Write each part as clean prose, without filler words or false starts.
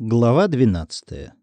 Глава 12.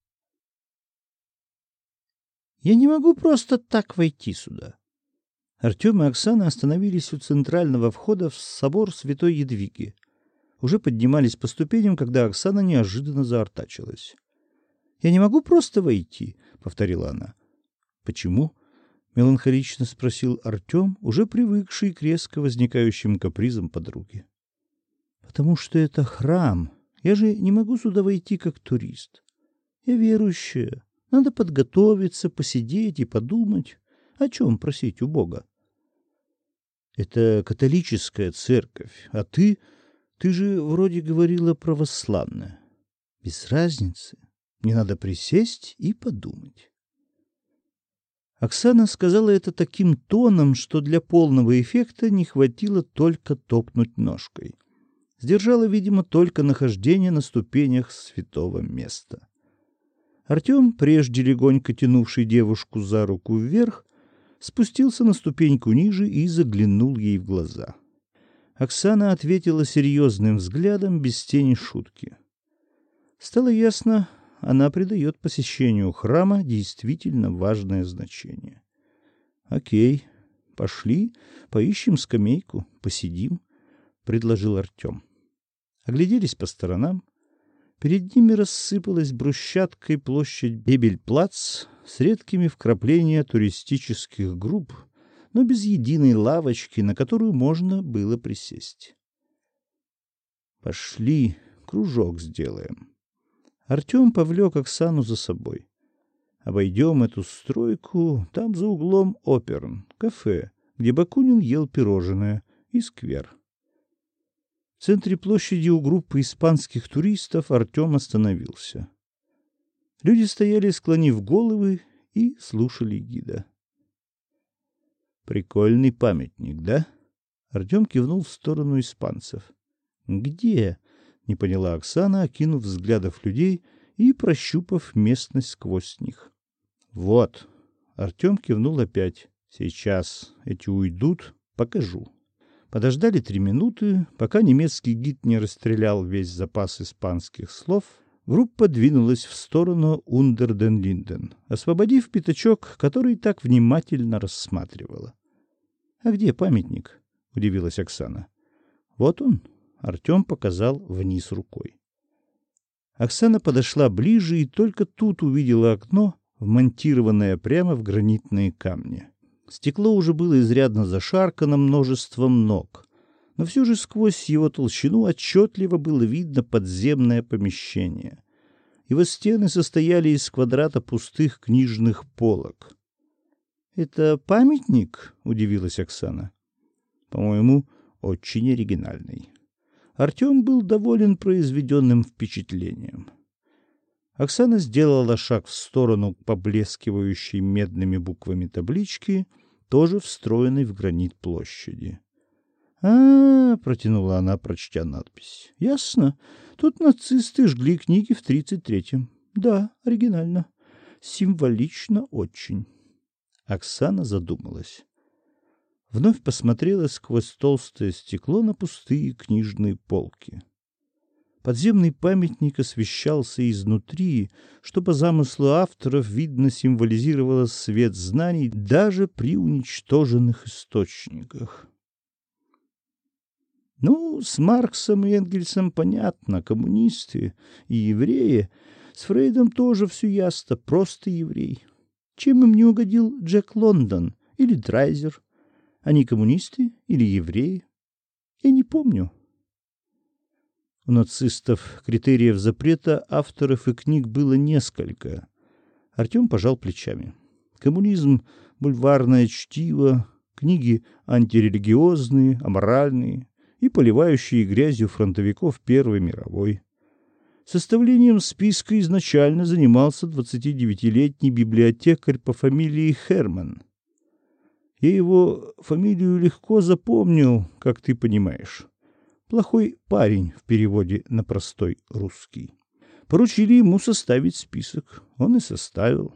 Я не могу просто так войти сюда. Артем и Оксана остановились у центрального входа в собор Святой Едвиги. Уже поднимались по ступеням, когда Оксана неожиданно заортачилась. «Я не могу просто войти», — повторила она. «Почему?» — меланхолично спросил Артем, уже привыкший к резко возникающим капризам подруги. «Потому что это храм. Я же не могу сюда войти как турист. Я верующая. Надо подготовиться, посидеть и подумать, о чем просить у Бога. Это католическая церковь, а ты же вроде говорила православная. Без разницы. Мне надо присесть и подумать». Оксана сказала это таким тоном, что для полного эффекта не хватило только топнуть ножкой. Сдержала, видимо, только нахождение на ступенях святого места. Артем, прежде легонько тянувший девушку за руку вверх, спустился на ступеньку ниже и заглянул ей в глаза. Оксана ответила серьезным взглядом, без тени шутки. Стало ясно, она придает посещению храма действительно важное значение. «Окей, пошли, поищем скамейку, посидим», — предложил Артем. Огляделись по сторонам. Перед ними рассыпалась брусчаткой площадь Бебель-плац с редкими вкраплениями туристических групп, но без единой лавочки, на которую можно было присесть. «Пошли, кружок сделаем». Артем повлек Оксану за собой. «Обойдем эту стройку, там за углом Оперн, кафе, где Бакунин ел пирожное, и сквер». В центре площади у группы испанских туристов Артем остановился. Люди стояли, склонив головы, и слушали гида. «Прикольный памятник, да?» Артем кивнул в сторону испанцев. «Где?» — не поняла Оксана, окинув взглядов людей и прощупав местность сквозь них. «Вот». Артем кивнул опять. «Сейчас эти уйдут, покажу». Подождали 3 минуты, пока немецкий гид не расстрелял весь запас испанских слов. Группа двинулась в сторону Ундер-ден-Линден, освободив пятачок, который так внимательно рассматривала. «А где памятник?» — удивилась Оксана. «Вот он», — Артем показал вниз рукой. Оксана подошла ближе и только тут увидела окно, вмонтированное прямо в гранитные камни. Стекло уже было изрядно зашаркано множеством ног, но все же сквозь его толщину отчетливо было видно подземное помещение. Его стены состояли из квадрата пустых книжных полок. «Это памятник?» — удивилась Оксана. «По-моему, очень оригинальный». Артем был доволен произведенным впечатлением. Оксана сделала шаг в сторону поблескивающей медными буквами таблички, тоже встроенной в гранит площади. Протянула она, прочтя надпись. «Ясно. Тут нацисты жгли книги в 33-м. Да, оригинально. Символично очень». Оксана задумалась. Вновь посмотрела сквозь толстое стекло на пустые книжные полки. Подземный памятник освещался изнутри, что по замыслу авторов, видно, символизировало свет знаний даже при уничтоженных источниках. Ну, с Марксом и Энгельсом понятно, коммунисты и евреи. С Фрейдом тоже все ясно, просто еврей. Чем им не угодил Джек Лондон или Драйзер? Они коммунисты или евреи? Я не помню. У нацистов критериев запрета авторов и книг было несколько. Артем пожал плечами. Коммунизм, бульварное чтиво, книги антирелигиозные, аморальные и поливающие грязью фронтовиков Первой мировой. Составлением списка изначально занимался 29-летний библиотекарь по фамилии Херман. Я его фамилию легко запомнил, как ты понимаешь. Плохой парень в переводе на простой русский. Поручили ему составить список. Он и составил.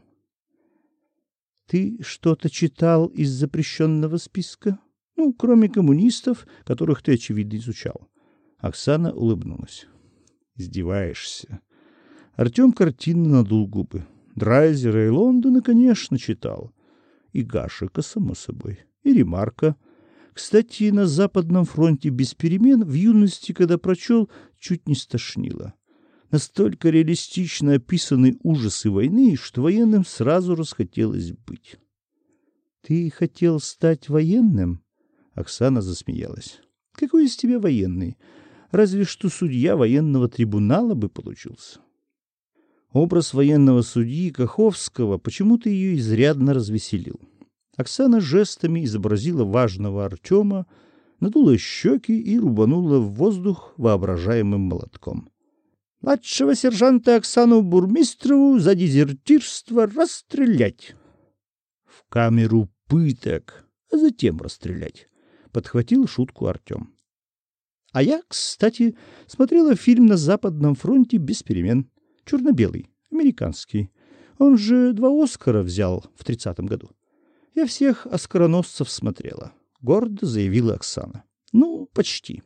Ты что-то читал из запрещенного списка? Ну, кроме коммунистов, которых ты, очевидно, изучал. Оксана улыбнулась. Издеваешься. Артем картинно надул губы. Драйзера и Лондона, конечно, читал. И Гашека, само собой. И Ремарка. Кстати, на Западном фронте без перемен в юности, когда прочел, чуть не стошнило. Настолько реалистично описаны ужасы войны, что военным сразу расхотелось быть. — Ты хотел стать военным? Оксана засмеялась. — Какой из тебя военный? Разве что судья военного трибунала бы получился. Образ военного судьи Каховского почему-то ее изрядно развеселил. Оксана жестами изобразила важного Артема, надула щеки и рубанула в воздух воображаемым молотком. «Младшего сержанта Оксану Бурмистрову за дезертирство расстрелять!» «В камеру пыток, а затем расстрелять!» — подхватил шутку Артем. «А я, кстати, смотрела фильм на Западном фронте без перемен. Черно-белый, американский. Он же 2 Оскара взял в 30-м году. Я всех оскароносцев смотрела», — гордо заявила Оксана. «Ну, почти.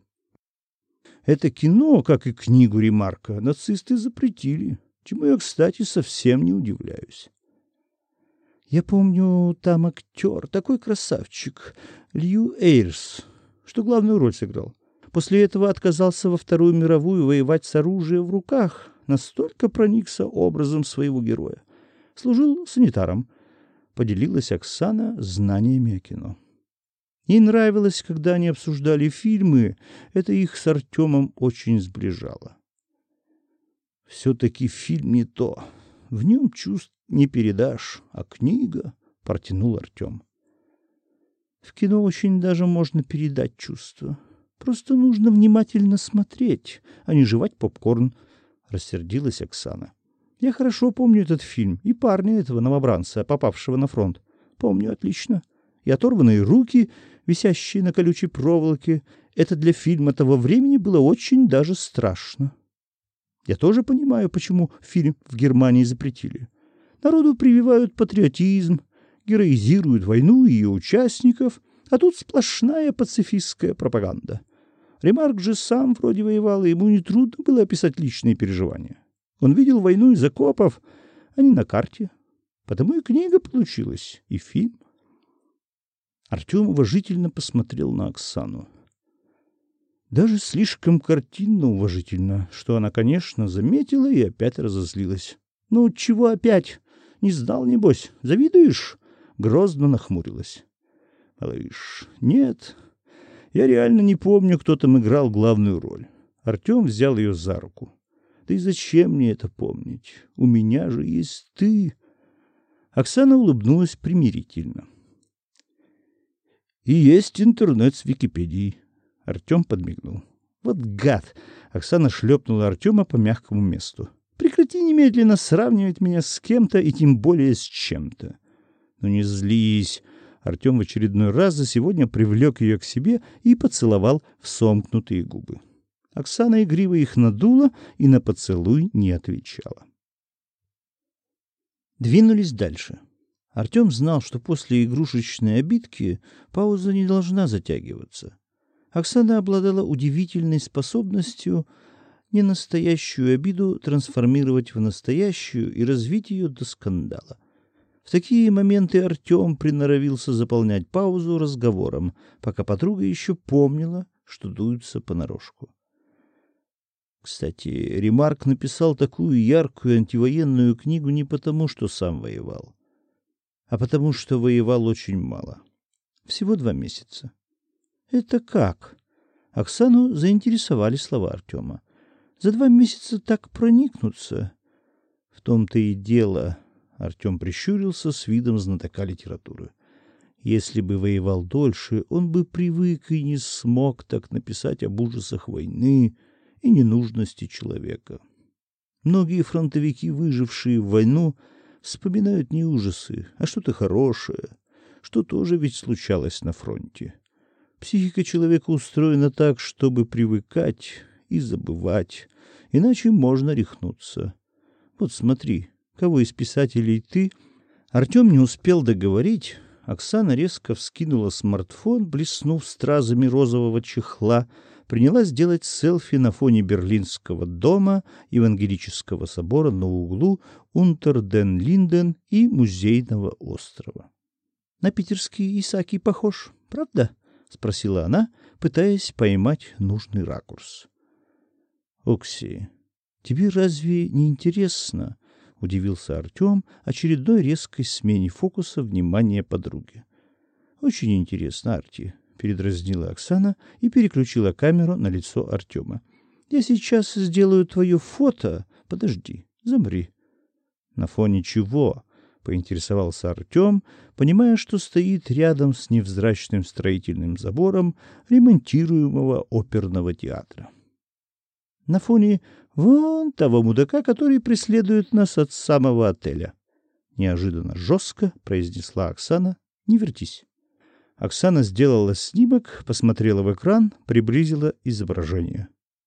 Это кино, как и книгу Ремарка, нацисты запретили, чему я, кстати, совсем не удивляюсь. Я помню, там актер, такой красавчик, Лью Эйрс, что главную роль сыграл. После этого отказался во Вторую мировую воевать с оружием в руках, настолько проникся образом своего героя. Служил санитаром», — поделилась Оксана знаниями о кино. Ей нравилось, когда они обсуждали фильмы, это их с Артемом очень сближало. «Все-таки фильм не то, в нем чувств не передашь, а книга», — протянул Артем. «В кино очень даже можно передать чувства. Просто нужно внимательно смотреть, а не жевать попкорн», — рассердилась Оксана. «Я хорошо помню этот фильм и парня этого новобранца, попавшего на фронт. Помню отлично. И оторванные руки, висящие на колючей проволоке. Это для фильма того времени было очень даже страшно. Я тоже понимаю, почему фильм в Германии запретили. Народу прививают патриотизм, героизируют войну и ее участников, а тут сплошная пацифистская пропаганда. Ремарк же сам вроде воевал, и ему нетрудно было описать личные переживания. Он видел войну из окопов, а не на карте. Потому и книга получилась, и фильм». Артем уважительно посмотрел на Оксану. Даже слишком картинно уважительно, что она, конечно, заметила и опять разозлилась. «Ну, чего опять? Не сдал, небось? Завидуешь?» Грозно нахмурилась. «Малыш, нет, я реально не помню, кто там играл главную роль». Артем взял ее за руку. «Да и зачем мне это помнить? У меня же есть ты». Оксана улыбнулась примирительно. «И есть интернет с Википедией». Артем подмигнул. «Вот гад!» — Оксана шлепнула Артема по мягкому месту. «Прекрати немедленно сравнивать меня с кем-то и тем более с чем-то». «Ну не злись!» Артем в очередной раз за сегодня привлек ее к себе и поцеловал в сомкнутые губы. Оксана игриво их надула и на поцелуй не отвечала. Двинулись дальше. Артем знал, что после игрушечной обидки пауза не должна затягиваться. Оксана обладала удивительной способностью ненастоящую обиду трансформировать в настоящую и развить ее до скандала. В такие моменты Артем приноровился заполнять паузу разговором, пока подруга еще помнила, что дуется понарошку. Кстати, Ремарк написал такую яркую антивоенную книгу не потому, что сам воевал, а потому что воевал очень мало. Всего 2 месяца. «Это как?» Оксану заинтересовали слова Артема. «За 2 месяца так проникнуться?» «В том-то и дело», — Артем прищурился с видом знатока литературы. «Если бы воевал дольше, он бы привык и не смог так написать об ужасах войны и ненужности человека. Многие фронтовики, выжившие в войну, вспоминают не ужасы, а что-то хорошее, что тоже ведь случалось на фронте. Психика человека устроена так, чтобы привыкать и забывать, иначе можно рехнуться. Вот смотри, кого из писателей ты...» Артем не успел договорить. Оксана резко вскинула смартфон, блеснув стразами розового чехла, принялась делать селфи на фоне Берлинского дома, Евангелического собора на углу Унтер-ден-Линден и Музейного острова. «На питерский Исаакий похож, правда?» — спросила она, пытаясь поймать нужный ракурс. «Окси, тебе разве не интересно?» — удивился Артем очередной резкой смене фокуса внимания подруги. «Очень интересно, Арти», — передразнила Оксана и переключила камеру на лицо Артема. «Я сейчас сделаю твое фото. Подожди, замри». «На фоне чего?» — поинтересовался Артем, понимая, что стоит рядом с невзрачным строительным забором ремонтируемого оперного театра. «На фоне вон того мудака, который преследует нас от самого отеля», — неожиданно жестко произнесла Оксана. «Не вертись». Оксана сделала снимок, посмотрела в экран, приблизила изображение.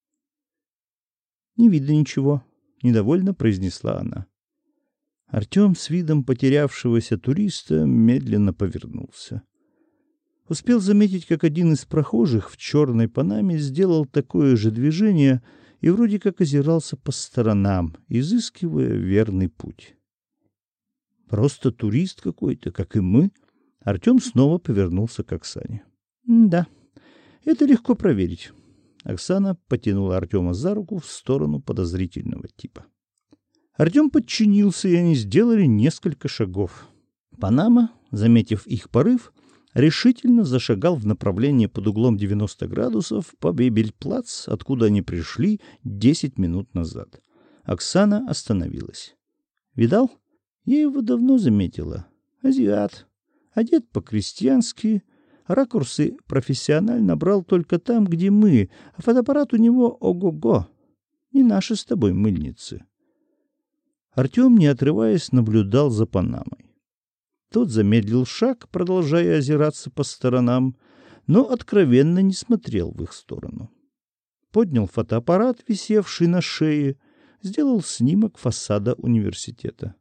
«Не видно ничего», — недовольно произнесла она. Артем с видом потерявшегося туриста медленно повернулся. Успел заметить, как один из прохожих в черной панаме сделал такое же движение и вроде как озирался по сторонам, изыскивая верный путь. «Просто турист какой-то, как и мы». Артем снова повернулся к Оксане. «Да, это легко проверить». Оксана потянула Артема за руку в сторону подозрительного типа. Артем подчинился, и они сделали несколько шагов. Панама, заметив их порыв, решительно зашагал в направлении под углом 90 градусов по Бейбельплац, откуда они пришли 10 минут назад. Оксана остановилась. «Видал? Я его давно заметила. Азиат. Одет по-крестьянски. Ракурсы профессионально брал только там, где мы, а фотоаппарат у него ого-го. Не наши с тобой мыльницы». Артем, не отрываясь, наблюдал за Панамой. Тот замедлил шаг, продолжая озираться по сторонам, но откровенно не смотрел в их сторону. Поднял фотоаппарат, висевший на шее, сделал снимок фасада университета.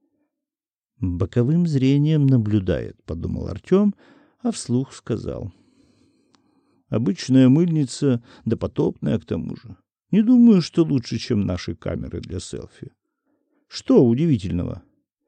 «Боковым зрением наблюдает», — подумал Артем, а вслух сказал. «Обычная мыльница, допотопная к тому же. Не думаю, что лучше, чем наши камеры для селфи. Что удивительного?»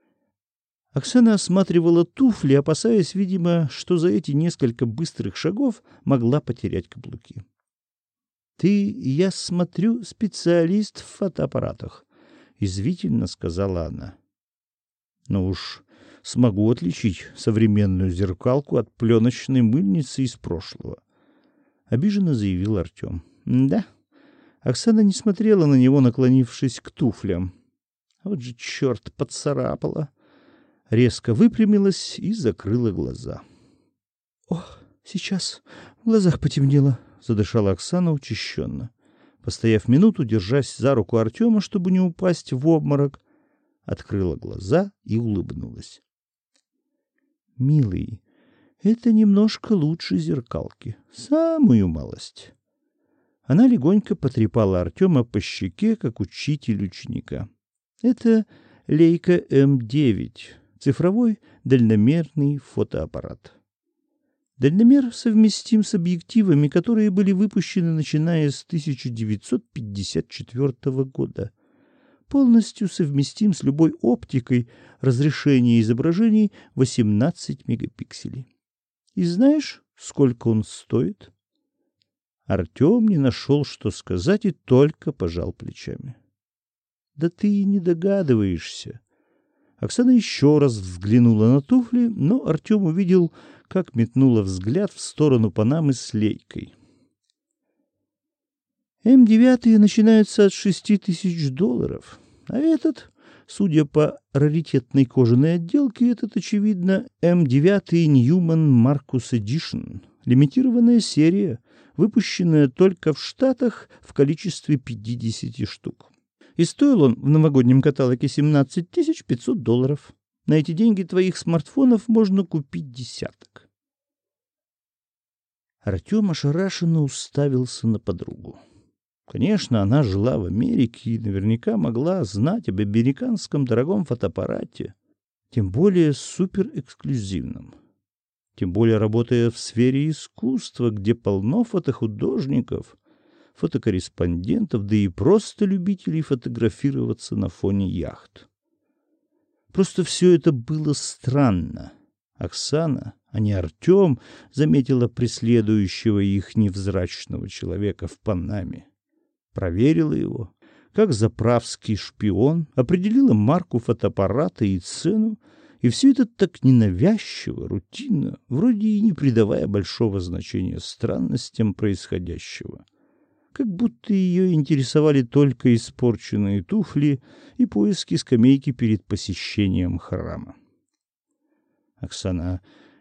Оксана осматривала туфли, опасаясь, видимо, что за эти несколько быстрых шагов могла потерять каблуки. «Ты, я смотрю, специалист в фотоаппаратах», — язвительно сказала она. «Ну уж смогу отличить современную зеркалку от пленочной мыльницы из прошлого», — обиженно заявил Артем. «Да». Оксана не смотрела на него, наклонившись к туфлям. Вот же черт, поцарапала. Резко выпрямилась и закрыла глаза. «Ох, сейчас в глазах потемнело», — задышала Оксана учащенно. Постояв минуту, держась за руку Артема, чтобы не упасть в обморок, открыла глаза и улыбнулась. «Милый, это немножко лучше зеркалки. Самую малость». Она легонько потрепала Артема по щеке, как учитель ученика. «Это Leica M9, цифровой дальномерный фотоаппарат. Дальномер совместим с объективами, которые были выпущены начиная с 1954 года. Полностью совместим с любой оптикой, разрешение изображений 18 мегапикселей. И знаешь, сколько он стоит?» Артем не нашел, что сказать, и только пожал плечами. «Да ты и не догадываешься». Оксана еще раз взглянула на туфли, но Артем увидел, как метнула взгляд в сторону Панамы с Лейкой. М9 начинаются от $6000, а этот, судя по раритетной кожаной отделке, этот, очевидно, М9 Newman Marcus Edition, лимитированная серия, выпущенная только в Штатах в количестве 50 штук. И стоил он в новогоднем каталоге $17 500. На эти деньги твоих смартфонов можно купить десяток. Артем ошарашенно уставился на подругу. Конечно, она жила в Америке и наверняка могла знать об американском дорогом фотоаппарате, тем более суперэксклюзивном. Тем более работая в сфере искусства, где полно фотохудожников, фотокорреспондентов, да и просто любителей фотографироваться на фоне яхт. Просто все это было странно. Оксана, а не Артем, заметила преследующего их невзрачного человека в Панаме. Проверила его, как заправский шпион, определила марку фотоаппарата и цену, и все это так ненавязчиво, рутинно, вроде и не придавая большого значения странностям происходящего. Как будто ее интересовали только испорченные туфли и поиски скамейки перед посещением храма. «Оксана,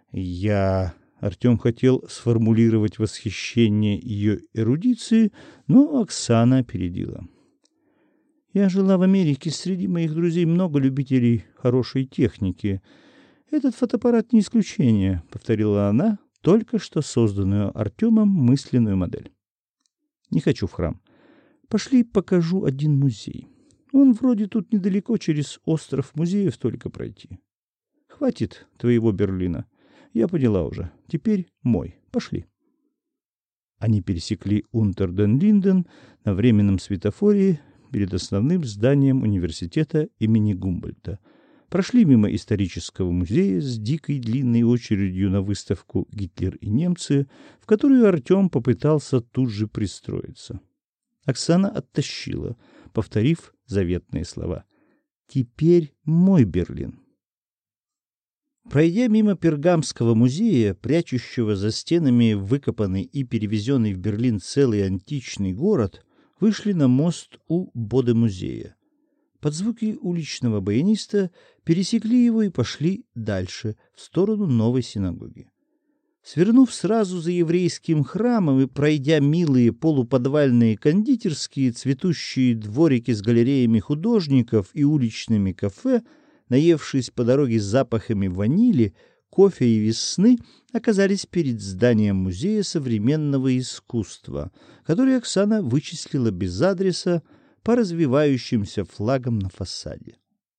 Артем хотел сформулировать восхищение ее эрудицией, но Оксана опередила. «Я жила в Америке, среди моих друзей много любителей хорошей техники. Этот фотоаппарат не исключение», — повторила она только что созданную Артемом мысленную модель. «Не хочу в храм. Пошли покажу один музей. Он вроде тут недалеко, через остров музеев только пройти. Хватит твоего Берлина. Я поняла уже. Теперь мой. Пошли». Они пересекли Унтер-ден-Линден на временном светофоре перед основным зданием университета имени Гумбольдта. Прошли мимо исторического музея с дикой длинной очередью на выставку «Гитлер и немцы», в которую Артем попытался тут же пристроиться. Оксана оттащила, повторив заветные слова: «Теперь мой Берлин». Пройдя мимо Пергамского музея, прячущего за стенами выкопанный и перевезенный в Берлин целый античный город, вышли на мост у Боде-музея. Под звуки уличного баяниста пересекли его и пошли дальше, в сторону новой синагоги. Свернув сразу за еврейским храмом и пройдя милые полуподвальные кондитерские, цветущие дворики с галереями художников и уличными кафе, наевшись по дороге запахами ванили, кофе и весны, оказались перед зданием Музея современного искусства, который Оксана вычислила без адреса по развивающимся флагам на фасаде.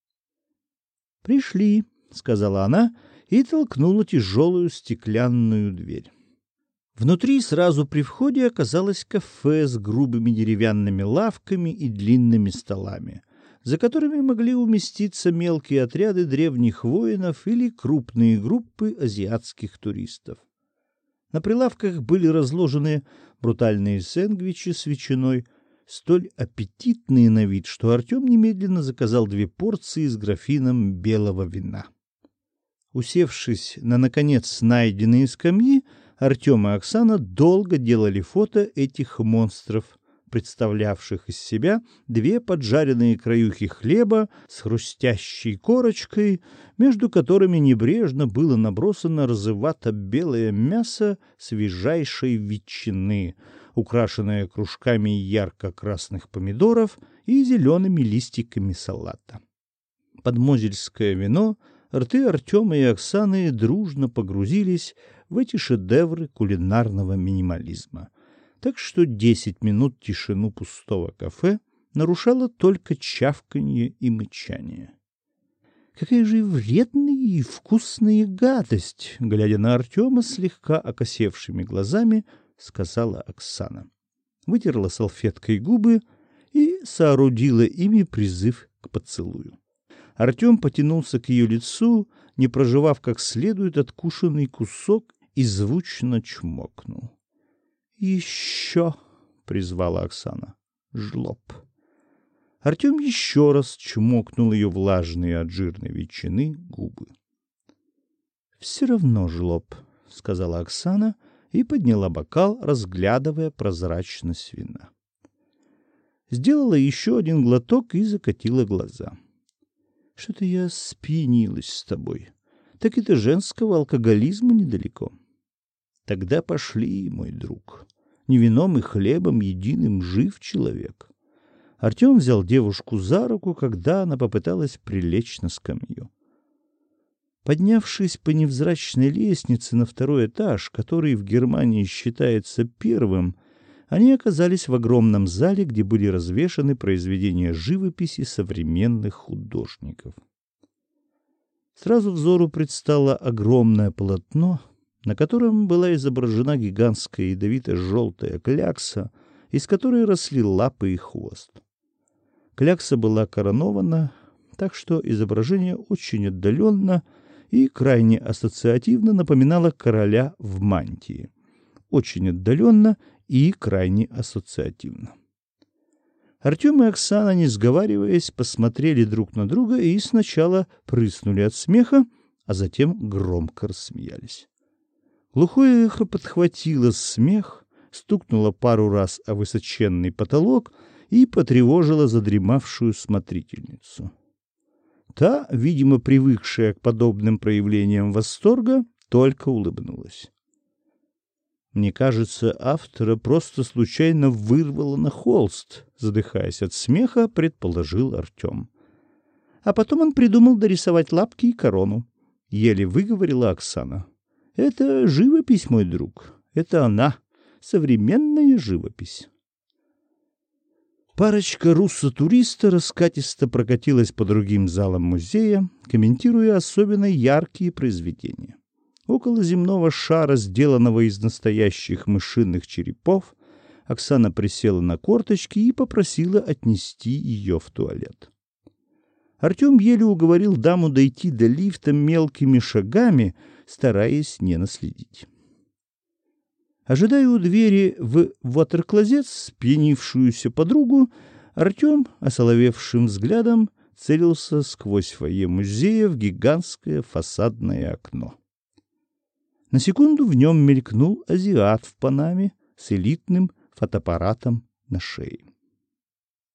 «Пришли», — сказала она и толкнула тяжелую стеклянную дверь. Внутри сразу при входе оказалось кафе с грубыми деревянными лавками и длинными столами, за которыми могли уместиться мелкие отряды древних воинов или крупные группы азиатских туристов. На прилавках были разложены брутальные сэндвичи с ветчиной, столь аппетитные на вид, что Артем немедленно заказал 2 порции с графином белого вина. Усевшись на наконец найденные скамьи, Артем и Оксана долго делали фото этих монстров, представлявших из себя 2 поджаренные краюхи хлеба с хрустящей корочкой, между которыми небрежно было набросано розовато-белое мясо свежайшей ветчины, украшенное кружками ярко-красных помидоров и зелеными листиками салата. Под мозельское вино рты Артема и Оксаны дружно погрузились в эти шедевры кулинарного минимализма. Так что 10 минут тишину пустого кафе нарушало только чавканье и мычание. «Какая же вредная и вкусная гадость!» — глядя на Артема слегка окосевшими глазами, сказала Оксана. Вытерла салфеткой губы и соорудила ими призыв к поцелую. Артем потянулся к ее лицу, не прожевав как следует откушенный кусок, и звучно чмокнул. «Еще!» — призвала Оксана. «Жлоб!» Артем еще раз чмокнул ее влажные от жирной ветчины губы. «Все равно жлоб», — сказала Оксана и подняла бокал, разглядывая прозрачность вина. Сделала еще один глоток и закатила глаза. «Что-то я спьянилась с тобой. Так это женского алкоголизма недалеко. Тогда пошли, мой друг. Не вином и хлебом единым жив человек». Артем взял девушку за руку, когда она попыталась прилечь на скамью. Поднявшись по невзрачной лестнице на 2-й этаж, который в Германии считается первым, они оказались в огромном зале, где были развешаны произведения живописи современных художников. Сразу взору предстало огромное полотно, на котором была изображена гигантская ядовито-желтая клякса, из которой росли лапы и хвост. Клякса была коронована, так что изображение очень отдаленно и крайне ассоциативно напоминало короля в мантии. Очень отдаленно и крайне ассоциативно. Артем и Оксана, не сговариваясь, посмотрели друг на друга и сначала прыснули от смеха, а затем громко рассмеялись. Глухое эхо подхватило смех, стукнуло пару раз о высоченный потолок и потревожило задремавшую смотрительницу. Та, видимо, привыкшая к подобным проявлениям восторга, только улыбнулась. «Мне кажется, автора просто случайно вырвало на холст», — задыхаясь от смеха, предположил Артем. «А потом он придумал дорисовать лапки и корону», — еле выговорила Оксана. «Это живопись, мой друг. Это она, современная живопись». Парочка руссо-туриста раскатисто прокатилась по другим залам музея, комментируя особенно яркие произведения. Около земного шара, сделанного из настоящих мышиных черепов, Оксана присела на корточки и попросила отнести ее в туалет. Артем еле уговорил даму дойти до лифта мелкими шагами, стараясь не наследить. Ожидая у двери в ватерклозет спьянившуюся подругу, Артем, осоловевшим взглядом, целился сквозь фойе музея в гигантское фасадное окно. На секунду в нем мелькнул азиат в панаме с элитным фотоаппаратом на шее.